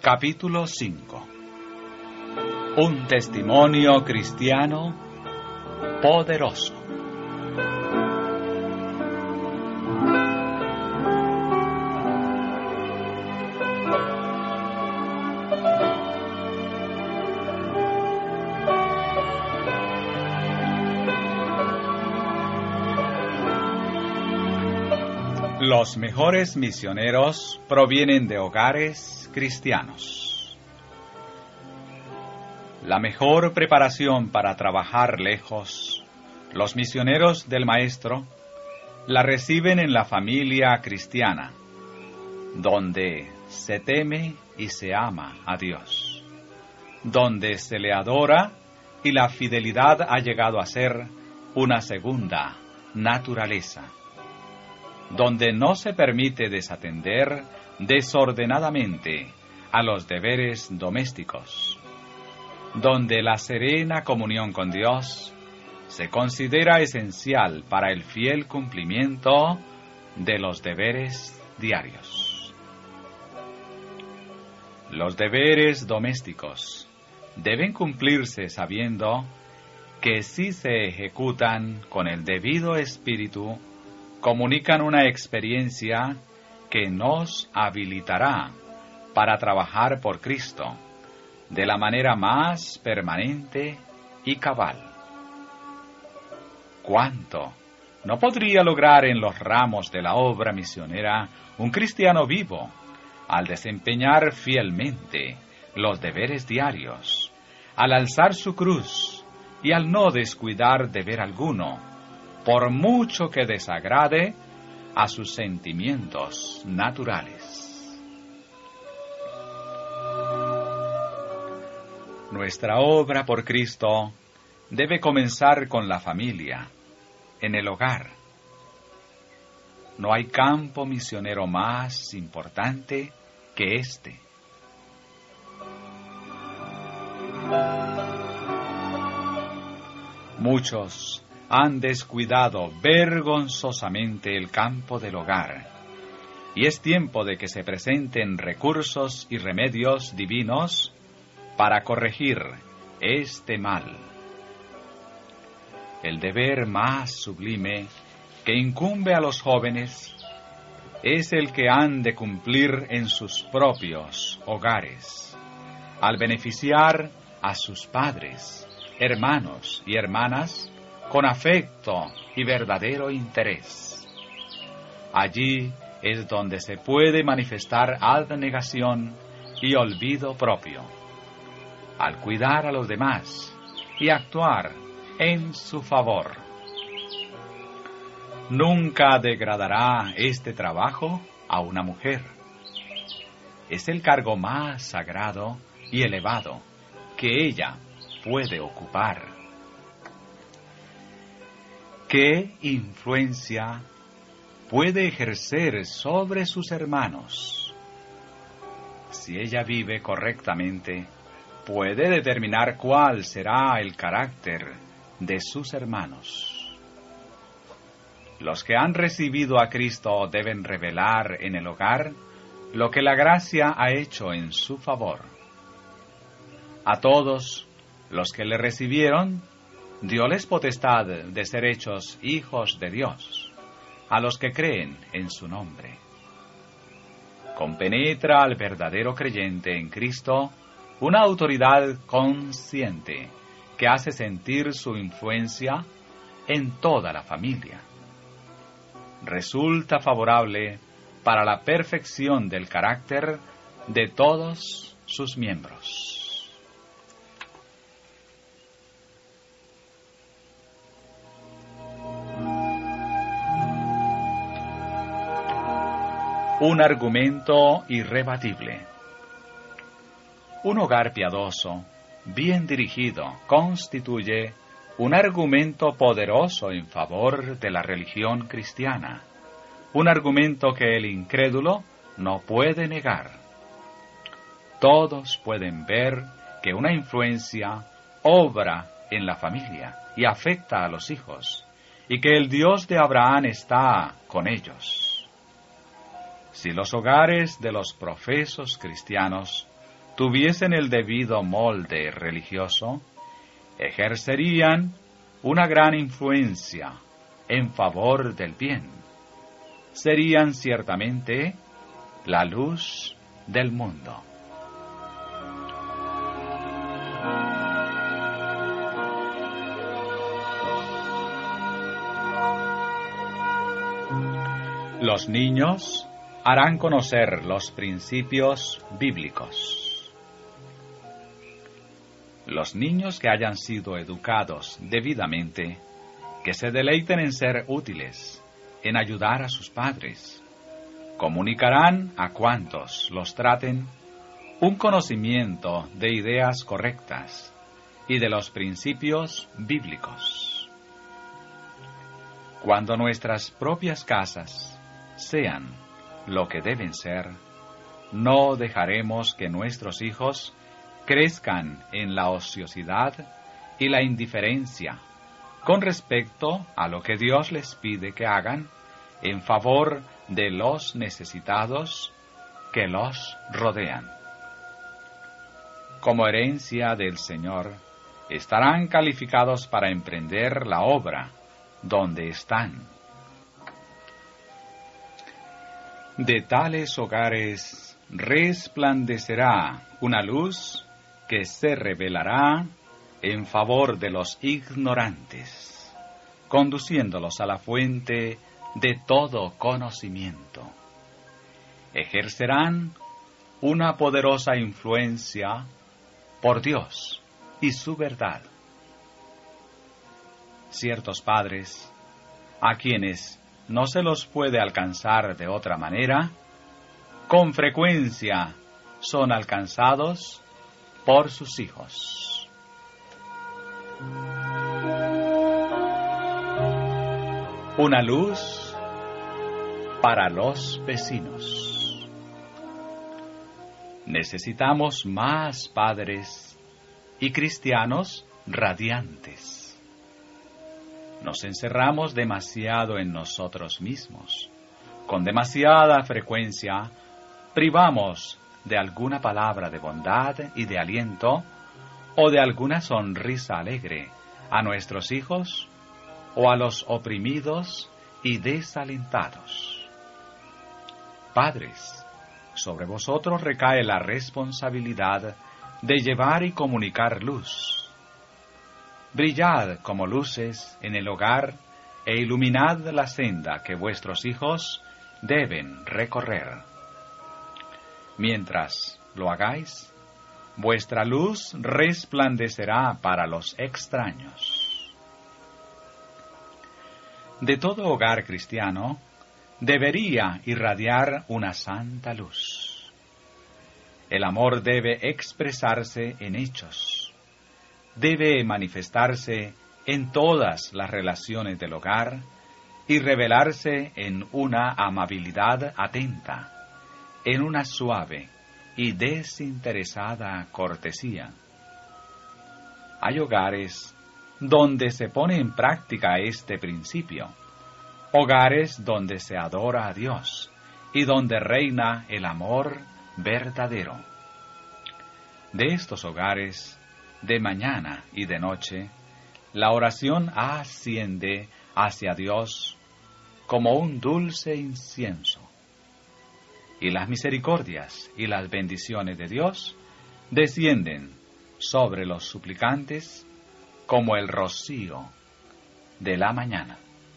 Capítulo 5. Un testimonio cristiano poderoso. Los mejores misioneros provienen de hogares cristianos. La mejor preparación para trabajar lejos, los misioneros del Maestro la reciben en la familia cristiana, donde se teme y se ama a Dios, donde se le adora y la fidelidad ha llegado a ser una segunda naturaleza, donde no se permite desatender desordenadamente a los deberes domésticos, donde la serena comunión con Dios se considera esencial para el fiel cumplimiento de los deberes diarios. Los deberes domésticos deben cumplirse sabiendo que si se ejecutan con el debido espíritu, comunican una experiencia que nos habilitará para trabajar por Cristo de la manera más permanente y cabal. ¿Cuánto no podría lograr en los ramos de la obra misionera un cristiano vivo al desempeñar fielmente los deberes diarios, al alzar su cruz y al no descuidar deber alguno, por mucho que desagrade a sus sentimientos naturales? Nuestra obra por Cristo debe comenzar con la familia, en el hogar. No hay campo misionero más importante que este. Muchos han descuidado vergonzosamente el campo del hogar, y es tiempo de que se presenten recursos y remedios divinos para corregir este mal. El deber más sublime que incumbe a los jóvenes es el que han de cumplir en sus propios hogares, al beneficiar a sus padres, hermanos y hermanas, con afecto y verdadero interés. Allí es donde se puede manifestar abnegación y olvido propio, al cuidar a los demás y actuar en su favor. Nunca degradará este trabajo a una mujer. Es el cargo más sagrado y elevado que ella puede ocupar. ¿Qué influencia puede ejercer sobre sus hermanos? Si ella vive correctamente, puede determinar cuál será el carácter de sus hermanos. Los que han recibido a Cristo deben revelar en el hogar lo que la gracia ha hecho en su favor. A todos los que le recibieron, dióles potestad de ser hechos hijos de Dios, a los que creen en su nombre. Compenetra al verdadero creyente en Cristo una autoridad consciente que hace sentir su influencia en toda la familia. Resulta favorable para la perfección del carácter de todos sus miembros. Un argumento irrebatible. Un hogar piadoso, bien dirigido, constituye un argumento poderoso en favor de la religión cristiana, un argumento que el incrédulo no puede negar. Todos pueden ver que una influencia obra en la familia y afecta a los hijos, y que el Dios de Abraham está con ellos. Si los hogares de los profesos cristianos tuviesen el debido molde religioso, ejercerían una gran influencia en favor del bien. Serían ciertamente la luz del mundo. Los niños harán conocer los principios bíblicos. Los niños que hayan sido educados debidamente, que se deleiten en ser útiles, en ayudar a sus padres, comunicarán a cuantos los traten un conocimiento de ideas correctas y de los principios bíblicos. Cuando nuestras propias casas sean lo que deben ser, no dejaremos que nuestros hijos crezcan en la ociosidad y la indiferencia con respecto a lo que Dios les pide que hagan en favor de los necesitados que los rodean. Como herencia del Señor, estarán calificados para emprender la obra donde están. De tales hogares resplandecerá una luz que se revelará en favor de los ignorantes, conduciéndolos a la fuente de todo conocimiento. Ejercerán una poderosa influencia por Dios y su verdad. Ciertos padres, a quienes no se los puede alcanzar de otra manera, con frecuencia son alcanzados por sus hijos. Una luz para los vecinos. Necesitamos más padres y cristianos radiantes. Nos encerramos demasiado en nosotros mismos. Con demasiada frecuencia privamos de alguna palabra de bondad y de aliento o de alguna sonrisa alegre a nuestros hijos o a los oprimidos y desalentados. Padres, sobre vosotros recae la responsabilidad de llevar y comunicar luz. Brillad como luces en el hogar e iluminad la senda que vuestros hijos deben recorrer. Mientras lo hagáis, vuestra luz resplandecerá para los extraños. De todo hogar cristiano debería irradiar una santa luz. El amor debe expresarse en hechos. Debe manifestarse en todas las relaciones del hogar y revelarse en una amabilidad atenta, en una suave y desinteresada cortesía. Hay hogares donde se pone en práctica este principio, hogares donde se adora a Dios y donde reina el amor verdadero. De estos hogares, de mañana y de noche, la oración asciende hacia Dios como un dulce incienso, y las misericordias y las bendiciones de Dios descienden sobre los suplicantes como el rocío de la mañana.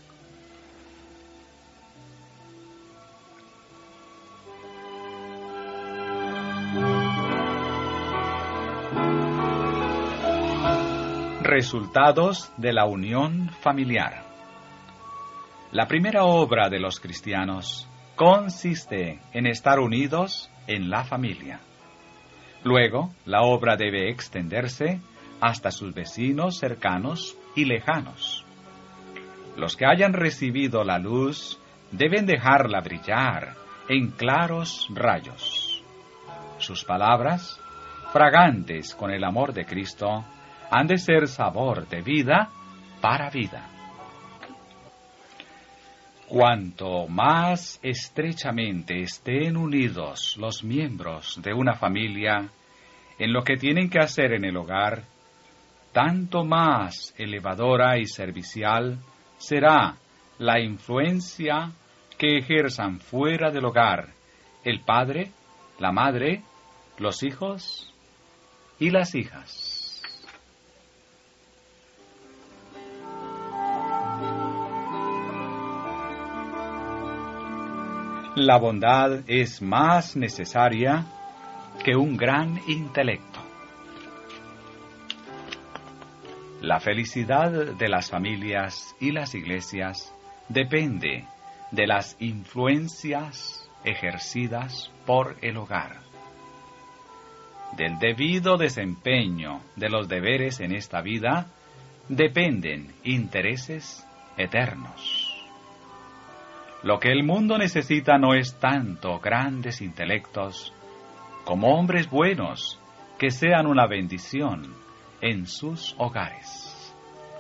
Resultados de la unión familiar. La primera obra de los cristianos consiste en estar unidos en la familia. Luego, la obra debe extenderse hasta sus vecinos cercanos y lejanos. Los que hayan recibido la luz deben dejarla brillar en claros rayos. Sus palabras, fragantes con el amor de Cristo, han de ser sabor de vida para vida. Cuanto más estrechamente estén unidos los miembros de una familia, en lo que tienen que hacer en el hogar, tanto más elevadora y servicial será la influencia que ejerzan fuera del hogar el padre, la madre, los hijos y las hijas. La bondad es más necesaria que un gran intelecto. La felicidad de las familias y las iglesias depende de las influencias ejercidas por el hogar. Del debido desempeño de los deberes en esta vida dependen intereses eternos. Lo que el mundo necesita no es tanto grandes intelectos como hombres buenos que sean una bendición en sus hogares.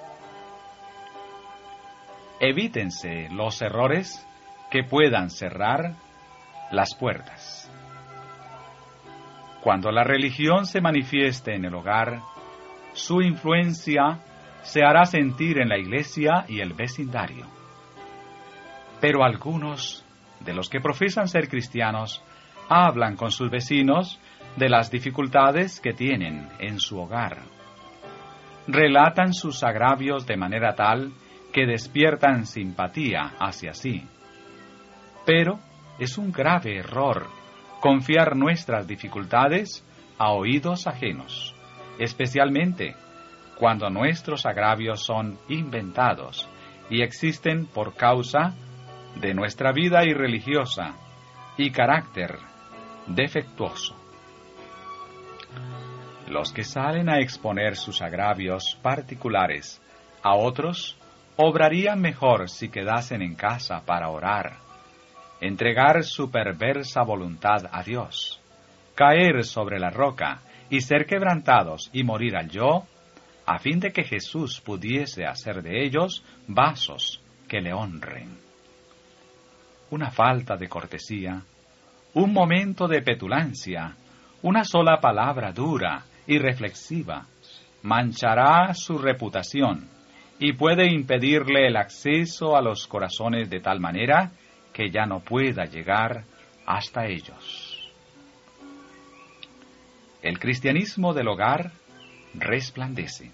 Evítense los errores que puedan cerrar las puertas. Cuando la religión se manifieste en el hogar, su influencia se hará sentir en la iglesia y el vecindario. Pero algunos de los que profesan ser cristianos hablan con sus vecinos de las dificultades que tienen en su hogar. Relatan sus agravios de manera tal que despiertan simpatía hacia sí. Pero es un grave error confiar nuestras dificultades a oídos ajenos, especialmente cuando nuestros agravios son inventados y existen por causa de nuestra vida irreligiosa y carácter defectuoso. Los que salen a exponer sus agravios particulares a otros obrarían mejor si quedasen en casa para orar, entregar su perversa voluntad a Dios, caer sobre la roca y ser quebrantados y morir al yo, a fin de que Jesús pudiese hacer de ellos vasos que le honren. Una falta de cortesía, un momento de petulancia, una sola palabra dura y reflexiva, manchará su reputación y puede impedirle el acceso a los corazones de tal manera que ya no pueda llegar hasta ellos. El cristianismo del hogar resplandece.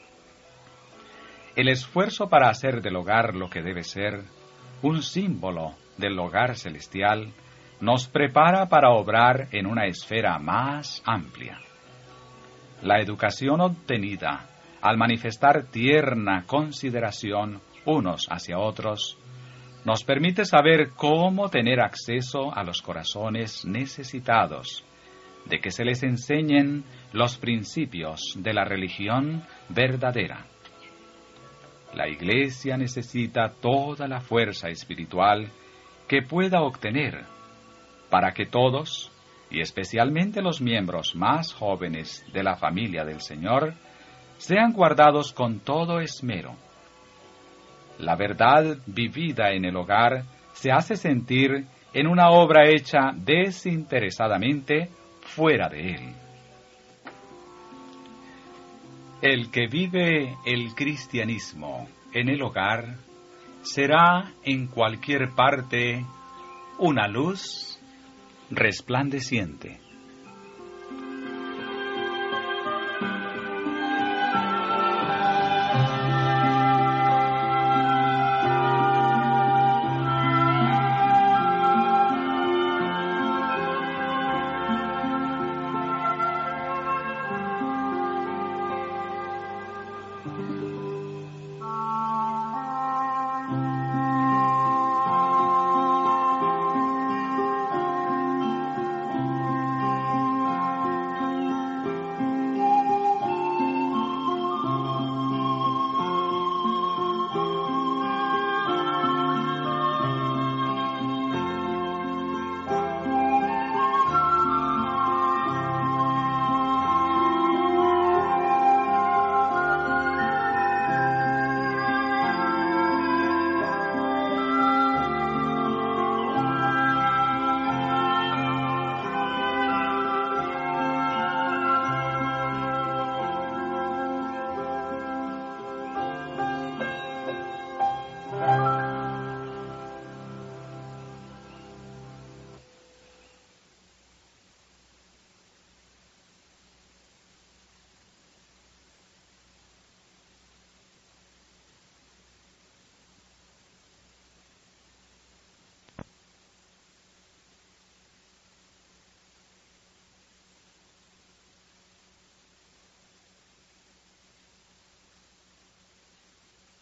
El esfuerzo para hacer del hogar lo que debe ser, un símbolo del hogar celestial, nos prepara para obrar en una esfera más amplia. La educación obtenida, al manifestar tierna consideración unos hacia otros, nos permite saber cómo tener acceso a los corazones necesitados, de que se les enseñen los principios de la religión verdadera. La Iglesia necesita toda la fuerza espiritual que pueda obtener para que todos, y especialmente los miembros más jóvenes de la familia del Señor, sean guardados con todo esmero. La verdad vivida en el hogar se hace sentir en una obra hecha desinteresadamente fuera de él. El que vive el cristianismo en el hogar será en cualquier parte una luz resplandeciente.